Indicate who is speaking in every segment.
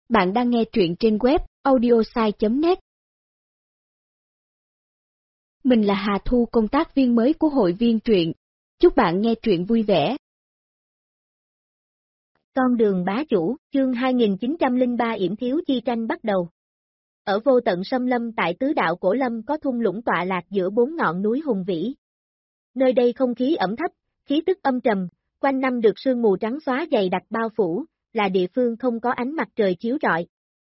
Speaker 1: Bạn đang nghe truyện trên web audiosai.net. Mình là Hà Thu, công tác viên mới của hội viên truyện. Chúc bạn nghe truyện vui vẻ.
Speaker 2: Con đường bá chủ, chương 2903 yểm thiếu chi tranh bắt đầu. Ở vô tận xâm lâm tại tứ đạo cổ lâm có thung lũng tọa lạc giữa 4 ngọn núi hùng vĩ. Nơi đây không khí ẩm thấp, khí tức âm trầm, quanh năm được sương mù trắng xóa dày đặc bao phủ, là địa phương không có ánh mặt trời chiếu rọi.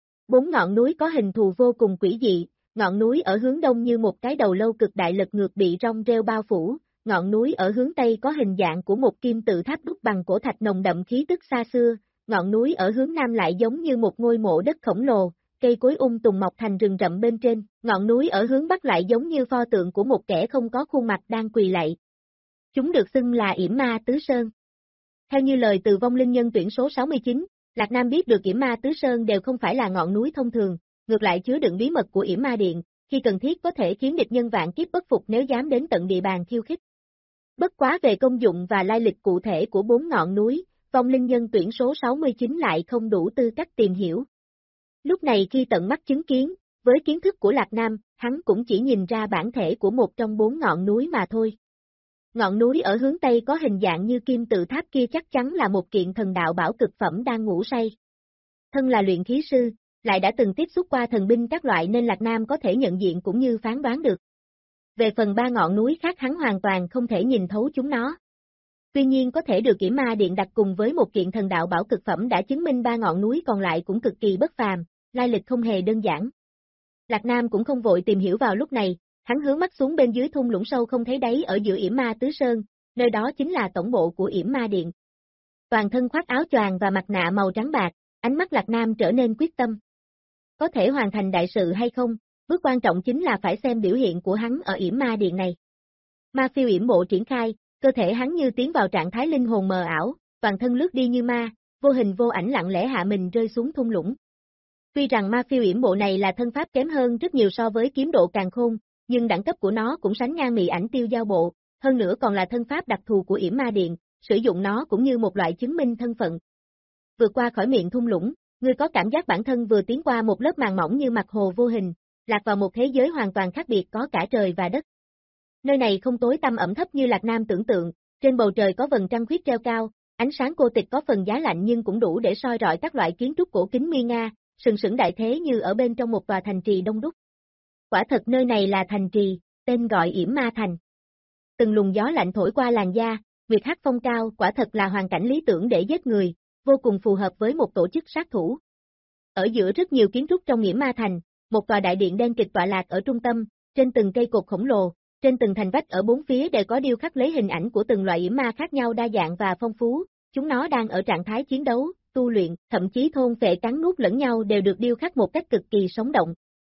Speaker 2: 4 ngọn núi có hình thù vô cùng quỷ dị, ngọn núi ở hướng đông như một cái đầu lâu cực đại lật ngược bị rong rêu bao phủ, ngọn núi ở hướng tây có hình dạng của một kim tự tháp đúc bằng cổ thạch nồng đậm khí tức xa xưa, ngọn núi ở hướng nam lại giống như một ngôi mộ đất khổng lồ, cây cối tùng mọc thành rừng rậm bên trên, ngọn núi ở hướng bắc lại giống như pho tượng của một kẻ không có khuôn mặt đang quỳ lạy. Chúng được xưng là Yểm Ma Tứ Sơn. Theo như lời từ vong linh nhân tuyển số 69, Lạc Nam biết được Yểm Ma Tứ Sơn đều không phải là ngọn núi thông thường, ngược lại chứa đựng bí mật của Yểm Ma Điện, khi cần thiết có thể khiến địch nhân vạn kiếp bất phục nếu dám đến tận địa bàn khiêu khích. Bất quá về công dụng và lai lịch cụ thể của 4 ngọn núi, vong linh nhân tuyển số 69 lại không đủ tư cách tìm hiểu. Lúc này khi tận mắt chứng kiến, với kiến thức của Lạc Nam, hắn cũng chỉ nhìn ra bản thể của một trong 4 ngọn núi mà thôi. Ngọn núi ở hướng Tây có hình dạng như kim tự tháp kia chắc chắn là một kiện thần đạo bảo cực phẩm đang ngủ say. Thân là luyện khí sư, lại đã từng tiếp xúc qua thần binh các loại nên Lạc Nam có thể nhận diện cũng như phán đoán được. Về phần 3 ngọn núi khác hắn hoàn toàn không thể nhìn thấu chúng nó. Tuy nhiên có thể được Yểm Ma Điện đặt cùng với một kiện thần đạo bảo cực phẩm đã chứng minh 3 ngọn núi còn lại cũng cực kỳ bất phàm, lai lịch không hề đơn giản. Lạc Nam cũng không vội tìm hiểu vào lúc này. Hắn hướng mắt xuống bên dưới thung lũng sâu không thấy đáy ở giữa Yểm Ma Tứ Sơn, nơi đó chính là tổng bộ của Yểm Ma Điện. Toàn thân khoác áo choàng và mặt nạ màu trắng bạc, ánh mắt Lạc Nam trở nên quyết tâm. Có thể hoàn thành đại sự hay không, bước quan trọng chính là phải xem biểu hiện của hắn ở Yểm Ma Điện này. Ma phiêu yểm bộ triển khai, cơ thể hắn như tiến vào trạng thái linh hồn mờ ảo, toàn thân lướt đi như ma, vô hình vô ảnh lặng lẽ hạ mình rơi xuống thung lũng. Tuy rằng ma phiêu yểm bộ này là thân pháp kém hơn rất nhiều so với kiếm độ càn khôn, nhưng đẳng cấp của nó cũng sánh ngang mị ảnh tiêu giao bộ, hơn nữa còn là thân pháp đặc thù của Yểm Ma Điện, sử dụng nó cũng như một loại chứng minh thân phận. Vượt qua khỏi miệng thung lũng, ngươi có cảm giác bản thân vừa tiến qua một lớp màng mỏng như mặt hồ vô hình, lạc vào một thế giới hoàn toàn khác biệt có cả trời và đất. Nơi này không tối tăm ẩm thấp như Lạc Nam tưởng tượng, trên bầu trời có vầng trăng khuyết treo cao, ánh sáng cô tịch có phần giá lạnh nhưng cũng đủ để soi rọi các loại kiến trúc cổ kính nguy nga, sừng sững đại thế như ở bên trong một tòa thành trì đông đúc. Quả thật nơi này là thành trì, tên gọi Yểm Ma Thành. Từng luồng gió lạnh thổi qua làn da, nguyệt hắc phong cao, quả thật là hoàn cảnh lý tưởng để giết người, vô cùng phù hợp với một tổ chức sát thủ. Ở giữa rất nhiều kiến trúc trong Yểm Ma Thành, một tòa đại điện đen kịt tọa lạc ở trung tâm, trên từng cây cột khổng lồ, trên từng thành vách ở bốn phía đều có điêu khắc lấy hình ảnh của từng loại yểm ma khác nhau đa dạng và phong phú, chúng nó đang ở trạng thái chiến đấu, tu luyện, thậm chí thôn phệ cắn nuốt lẫn nhau đều được điêu khắc một cách cực kỳ sống động.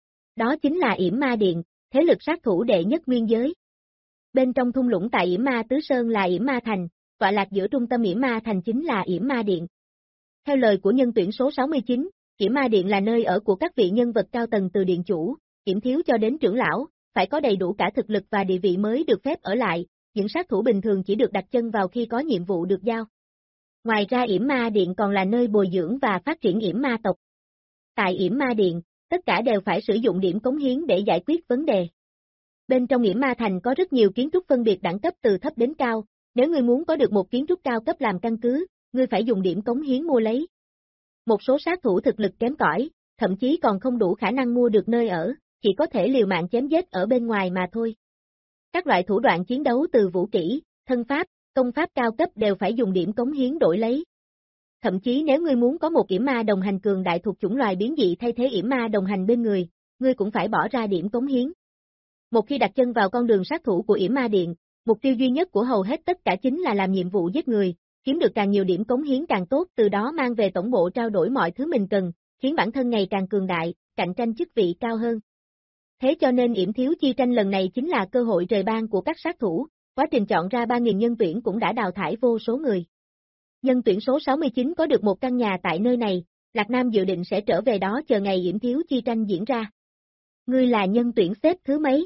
Speaker 2: Đó chính là Yểm Ma Điện, thế lực sát thủ đệ nhất nguyên giới. Bên trong thung lũng tại Yểm Ma Tứ Sơn là Yểm Ma Thành, tọa lạc giữa trung tâm Yểm Ma Thành chính là Yểm Ma Điện. Theo lời của nhân tuyển số 69, Yểm Ma Điện là nơi ở của các vị nhân vật cao tầng từ điện chủ, yểm thiếu cho đến trưởng lão, phải có đầy đủ cả thực lực và địa vị mới được phép ở lại, những sát thủ bình thường chỉ được đặt chân vào khi có nhiệm vụ được giao. Ngoài ra Yểm Ma Điện còn là nơi bồi dưỡng và phát triển yểm ma tộc. Tại Yểm Ma Điện, tất cả đều phải sử dụng điểm cống hiến để giải quyết vấn đề. Bên trong Yểm Ma Thành có rất nhiều kiến trúc phân biệt đẳng cấp từ thấp đến cao, nếu ngươi muốn có được một kiến trúc cao cấp làm căn cứ, ngươi phải dùng điểm cống hiến mua lấy. Một số sát thủ thực lực kém cỏi, thậm chí còn không đủ khả năng mua được nơi ở, chỉ có thể liều mạng chém giết ở bên ngoài mà thôi. Các loại thủ đoạn chiến đấu từ vũ kỹ, thân pháp, công pháp cao cấp đều phải dùng điểm cống hiến đổi lấy. Thậm chí nếu ngươi muốn có một yểm ma đồng hành cường đại thuộc chủng loài biến dị thay thế yểm ma đồng hành bên người, ngươi cũng phải bỏ ra điểm cống hiến. Một khi đặt chân vào con đường sát thủ của Yểm Ma Điện, mục tiêu duy nhất của hầu hết tất cả chính là làm nhiệm vụ giết người, kiếm được càng nhiều điểm cống hiến càng tốt, từ đó mang về tổng bộ trao đổi mọi thứ mình cần, khiến bản thân ngày càng cường đại, cạnh tranh chức vị cao hơn. Thế cho nên yểm thiếu chi tranh lần này chính là cơ hội trời ban của các sát thủ, quá trình chọn ra 3.000 nhân tuyển cũng đã đào thải vô số người. Nhân tuyển số 69 có được một căn nhà tại nơi này, Lạc Nam dự định sẽ trở về đó chờ ngày yểm thiếu chi tranh diễn ra. Ngươi là nhân tuyển xếp thứ mấy?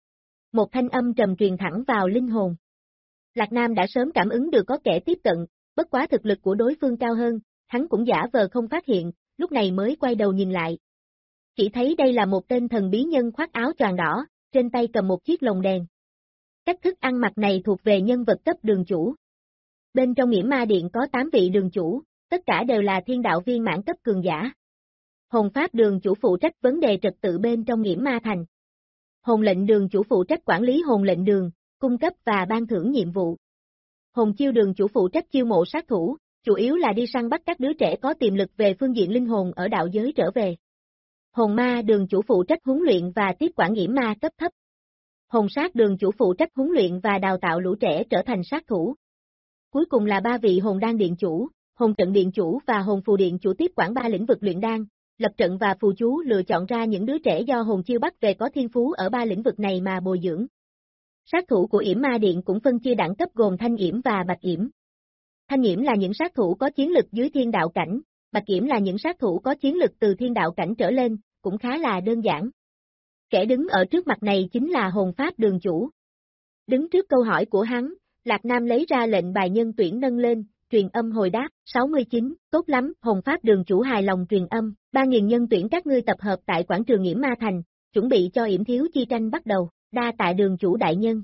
Speaker 2: Một thanh âm trầm truyền thẳng vào linh hồn. Lạc Nam đã sớm cảm ứng được có kẻ tiếp cận, bất quá thực lực của đối phương cao hơn, hắn cũng giả vờ không phát hiện, lúc này mới quay đầu nhìn lại. Chỉ thấy đây là một tên thần bí nhân khoác áo choàng đỏ, trên tay cầm một chiếc lồng đèn. Cách thức ăn mặc này thuộc về nhân vật cấp đường chủ. Bên trong Nghiễm Ma Điện có 8 vị đường chủ, tất cả đều là thiên đạo viên mãn cấp cường giả. Hồn Pháp đường chủ phụ trách vấn đề trật tự bên trong Nghiễm Ma Thành. Hồn Lệnh đường chủ phụ trách quản lý hồn lệnh đường, cung cấp và ban thưởng nhiệm vụ. Hồn Chiêu đường chủ phụ trách chiêu mộ sát thủ, chủ yếu là đi săn bắt các đứa trẻ có tiềm lực về phương diện linh hồn ở đạo giới trở về. Hồn Ma đường chủ phụ trách huấn luyện và tiếp quản Nghiễm Ma cấp thấp. Hồn Sát đường chủ phụ trách huấn luyện và đào tạo lũ trẻ trở thành sát thủ. Cuối cùng là 3 vị hồn đan điện chủ, hồn trận điện chủ và hồn phù điện chủ tiếp quản 3 lĩnh vực luyện đan, lập trận và phù chú, lựa chọn ra những đứa trẻ do hồn chiêu bắt về có thiên phú ở 3 lĩnh vực này mà bồi dưỡng. Sát thủ của Yểm Ma Điện cũng phân chia đẳng cấp gồm Thanh Yểm và Bạch Yểm. Thanh Yểm là những sát thủ có chiến lực dưới thiên đạo cảnh, Bạch Yểm là những sát thủ có chiến lực từ thiên đạo cảnh trở lên, cũng khá là đơn giản. Kẻ đứng ở trước mặt này chính là Hồn Pháp đường chủ. Đứng trước câu hỏi của hắn, Lạc Nam lấy ra lệnh bài nhân tuyển nâng lên, truyền âm hồi đáp, 69, tốt lắm, Hồn Pháp đường chủ hài lòng truyền âm, 3.000 nhân tuyển các ngươi tập hợp tại quảng trường Nghiễm Ma Thành, chuẩn bị cho yểm thiếu chi tranh bắt đầu, đa tạ đường chủ đại nhân.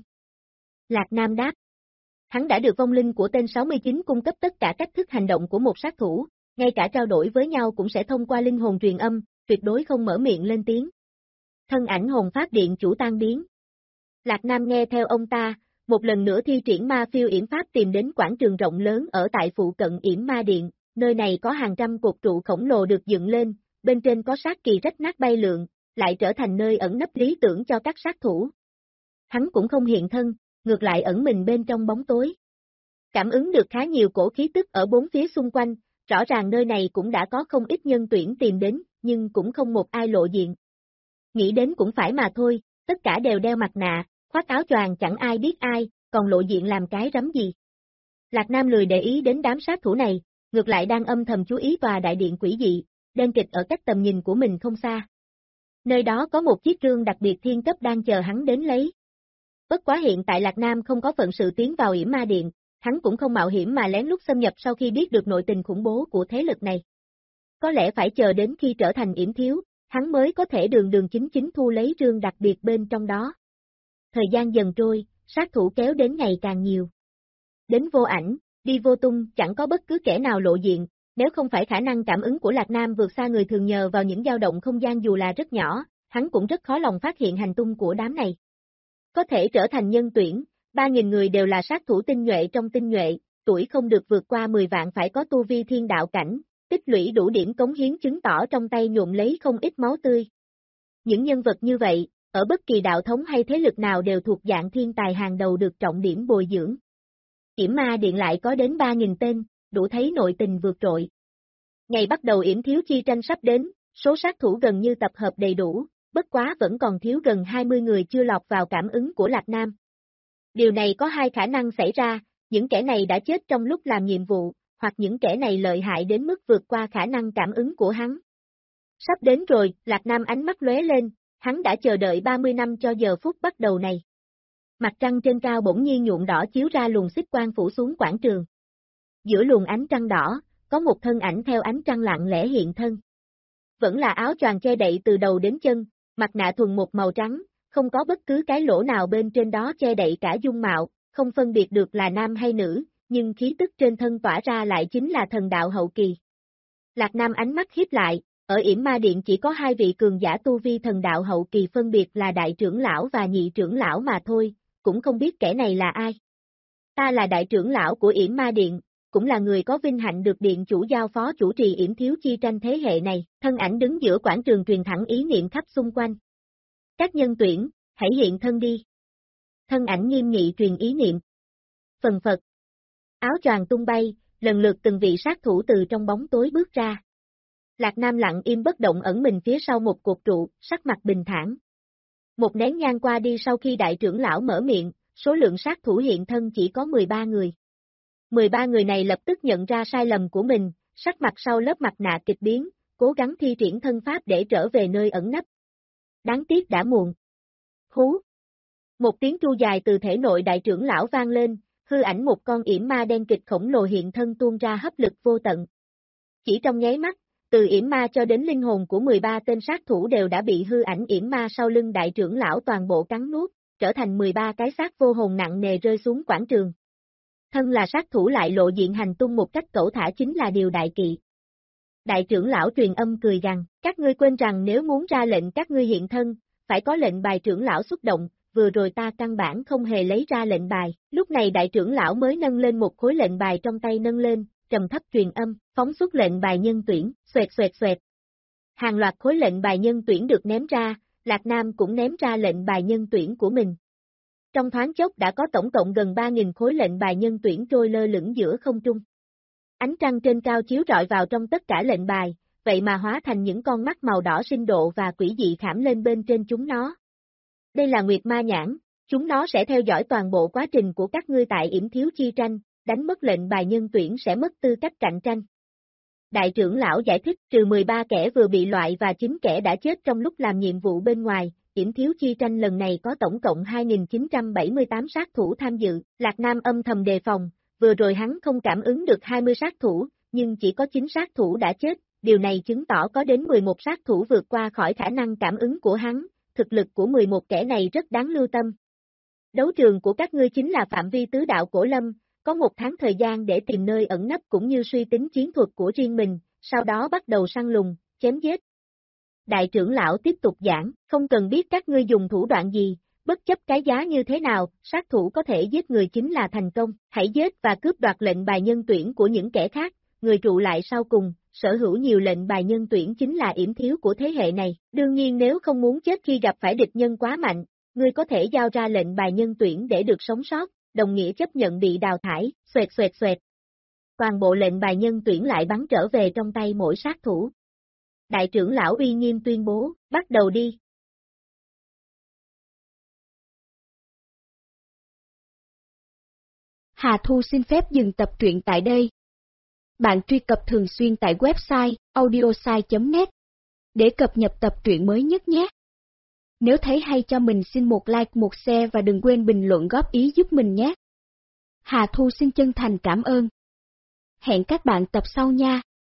Speaker 2: Lạc Nam đáp. Hắn đã được vong linh của tên 69 cung cấp tất cả cách thức hành động của một sát thủ, ngay cả trao đổi với nhau cũng sẽ thông qua linh hồn truyền âm, tuyệt đối không mở miệng lên tiếng. Thân ảnh Hồn Pháp điện chủ tan biến. Lạc Nam nghe theo ông ta, một lần nữa thi triển ma phiêu yểm pháp tìm đến quảng trường rộng lớn ở tại phụ cận Yểm Ma Điện, nơi này có hàng trăm cột trụ khổng lồ được dựng lên, bên trên có sát kỳ rách nát bay lượn, lại trở thành nơi ẩn nấp lý tưởng cho các sát thủ. Hắn cũng không hiện thân, ngược lại ẩn mình bên trong bóng tối. Cảm ứng được khá nhiều cổ khí tức ở bốn phía xung quanh, rõ ràng nơi này cũng đã có không ít nhân tuyển tìm đến, nhưng cũng không một ai lộ diện. Nghĩ đến cũng phải mà thôi, tất cả đều đeo mặt nạ, khoác áo choàng chẳng ai biết ai, còn lộ diện làm cái rắm gì. Lạc Nam lười để ý đến đám sát thủ này, ngược lại đang âm thầm chú ý tòa đại điện quỷ dị, đen kịch ở cách tầm nhìn của mình không xa. Nơi đó có một chiếc rương đặc biệt thiên cấp đang chờ hắn đến lấy. Bất quá hiện tại Lạc Nam không có phận sự tiến vào Yểm Ma Điện, hắn cũng không mạo hiểm mà lén lút xâm nhập sau khi biết được nội tình khủng bố của thế lực này. Có lẽ phải chờ đến khi trở thành yểm thiếu, hắn mới có thể đường đường chính chính thu lấy rương đặc biệt bên trong đó. Thời gian dần trôi, sát thủ kéo đến ngày càng nhiều. Đến vô ảnh, đi vô tung, chẳng có bất cứ kẻ nào lộ diện, nếu không phải khả năng cảm ứng của Lạc Nam vượt xa người thường nhờ vào những dao động không gian dù là rất nhỏ, hắn cũng rất khó lòng phát hiện hành tung của đám này. Có thể trở thành nhân tuyển, 3.000 người đều là sát thủ tinh nhuệ trong tinh nhuệ, tuổi không được vượt qua 10 vạn phải có tu vi thiên đạo cảnh, tích lũy đủ điểm cống hiến chứng tỏ trong tay nhuộm lấy không ít máu tươi. Những nhân vật như vậy, ở bất kỳ đạo thống hay thế lực nào đều thuộc dạng thiên tài hàng đầu được trọng điểm bồi dưỡng. Yểm Ma Điện lại có đến 3.000 tên, đủ thấy nội tình vượt trội. Ngày bắt đầu yểm thiếu chi tranh sắp đến, số sát thủ gần như tập hợp đầy đủ, bất quá vẫn còn thiếu gần 20 người chưa lọt vào cảm ứng của Lạc Nam. Điều này có hai khả năng xảy ra, những kẻ này đã chết trong lúc làm nhiệm vụ, hoặc những kẻ này lợi hại đến mức vượt qua khả năng cảm ứng của hắn. Sắp đến rồi, Lạc Nam ánh mắt lóe lên, hắn đã chờ đợi 30 năm cho giờ phút bắt đầu này. Mặt trăng trên cao bỗng nhiên nhuộm đỏ chiếu ra luồng xích quang phủ xuống quảng trường. Giữa luồng ánh trăng đỏ, có một thân ảnh theo ánh trăng lặng lẽ hiện thân. Vẫn là áo choàng che đậy từ đầu đến chân, mặt nạ thuần một màu trắng, không có bất cứ cái lỗ nào bên trên đó che đậy cả dung mạo, không phân biệt được là nam hay nữ, nhưng khí tức trên thân tỏa ra lại chính là thần đạo hậu kỳ. Lạc Nam ánh mắt híp lại, ở Yểm Ma Điện chỉ có 2 vị cường giả tu vi thần đạo hậu kỳ phân biệt là đại trưởng lão và nhị trưởng lão mà thôi, cũng không biết kẻ này là ai. Ta là đại trưởng lão của Yểm Ma Điện, cũng là người có vinh hạnh được điện chủ giao phó chủ trì yểm thiếu chi tranh thế hệ này, thân ảnh đứng giữa quảng trường truyền thẳng ý niệm khắp xung quanh. Các nhân tuyển, hãy hiện thân đi. Thân ảnh nghiêm nghị truyền ý niệm. Phần phật. Áo choàng tung bay, lần lượt từng vị sát thủ từ trong bóng tối bước ra. Lạc Nam lặng im bất động ẩn mình phía sau một cột trụ, sắc mặt bình thản. Một nén nhang qua đi sau khi đại trưởng lão mở miệng, số lượng sát thủ hiện thân chỉ có 13 người. 13 người này lập tức nhận ra sai lầm của mình, sắc mặt sau lớp mặt nạ kịch biến, cố gắng thi triển thân pháp để trở về nơi ẩn nấp. Đáng tiếc đã muộn. Hú! Một tiếng tru dài từ thể nội đại trưởng lão vang lên, hư ảnh một con yểm ma đen kịch khổng lồ hiện thân tuôn ra hấp lực vô tận. Chỉ trong nháy mắt, Từ yểm ma cho đến linh hồn của 13 tên sát thủ đều đã bị hư ảnh yểm ma sau lưng đại trưởng lão toàn bộ cắn nuốt, trở thành 13 cái xác vô hồn nặng nề rơi xuống quảng trường. Thân là sát thủ lại lộ diện hành tung một cách cẩu thả chính là điều đại kỵ. Đại trưởng lão truyền âm cười rằng, các ngươi quên rằng nếu muốn ra lệnh các ngươi hiện thân, phải có lệnh bài trưởng lão xuất động, vừa rồi ta căn bản không hề lấy ra lệnh bài, lúc này đại trưởng lão mới nâng lên một khối lệnh bài trong tay nâng lên, trầm thấp truyền âm, phóng xuất lệnh bài nhân tuyển, xoẹt xoẹt xoẹt. Hàng loạt khối lệnh bài nhân tuyển được ném ra, Lạc Nam cũng ném ra lệnh bài nhân tuyển của mình. Trong thoáng chốc đã có tổng cộng gần 3.000 khối lệnh bài nhân tuyển trôi lơ lửng giữa không trung. Ánh trăng trên cao chiếu rọi vào trong tất cả lệnh bài, vậy mà hóa thành những con mắt màu đỏ sinh độ và quỷ dị khảm lên bên trên chúng nó. Đây là Nguyệt Ma Nhãn, chúng nó sẽ theo dõi toàn bộ quá trình của các ngươi tại yểm thiếu chi tranh, đánh mất lệnh bài nhân tuyển sẽ mất tư cách cạnh tranh. Đại trưởng lão giải thích trừ 13 kẻ vừa bị loại và 9 kẻ đã chết trong lúc làm nhiệm vụ bên ngoài, yểm thiếu chi tranh lần này có tổng cộng 2.978 sát thủ tham dự, Lạc Nam âm thầm đề phòng, vừa rồi hắn không cảm ứng được 20 sát thủ, nhưng chỉ có 9 sát thủ đã chết, điều này chứng tỏ có đến 11 sát thủ vượt qua khỏi khả năng cảm ứng của hắn, thực lực của 11 kẻ này rất đáng lưu tâm. Đấu trường của các ngươi chính là phạm vi tứ đạo cổ lâm, có 1 tháng thời gian để tìm nơi ẩn nấp cũng như suy tính chiến thuật của riêng mình, sau đó bắt đầu săn lùng, chém giết. Đại trưởng lão tiếp tục giảng, không cần biết các ngươi dùng thủ đoạn gì, bất chấp cái giá như thế nào, sát thủ có thể giết người chính là thành công, hãy giết và cướp đoạt lệnh bài nhân tuyển của những kẻ khác, người trụ lại sau cùng, sở hữu nhiều lệnh bài nhân tuyển chính là yểm thiếu của thế hệ này, đương nhiên nếu không muốn chết khi gặp phải địch nhân quá mạnh, ngươi có thể giao ra lệnh bài nhân tuyển để được sống sót, đồng nghĩa chấp nhận bị đào thải, xoẹt xoẹt xoẹt. Toàn bộ lệnh bài nhân tuyển lại bắn trở về trong tay mỗi sát thủ. Đại trưởng lão uy nghiêm tuyên bố, bắt đầu đi.
Speaker 1: Hà Thu xin phép dừng tập truyện tại đây. Bạn truy cập thường xuyên tại website audiosai.net để cập nhật tập truyện mới nhất nhé. Nếu thấy hay cho mình xin một like, một share và đừng quên bình luận góp ý giúp mình nhé. Hà Thu xin chân thành cảm ơn. Hẹn các bạn tập sau nha.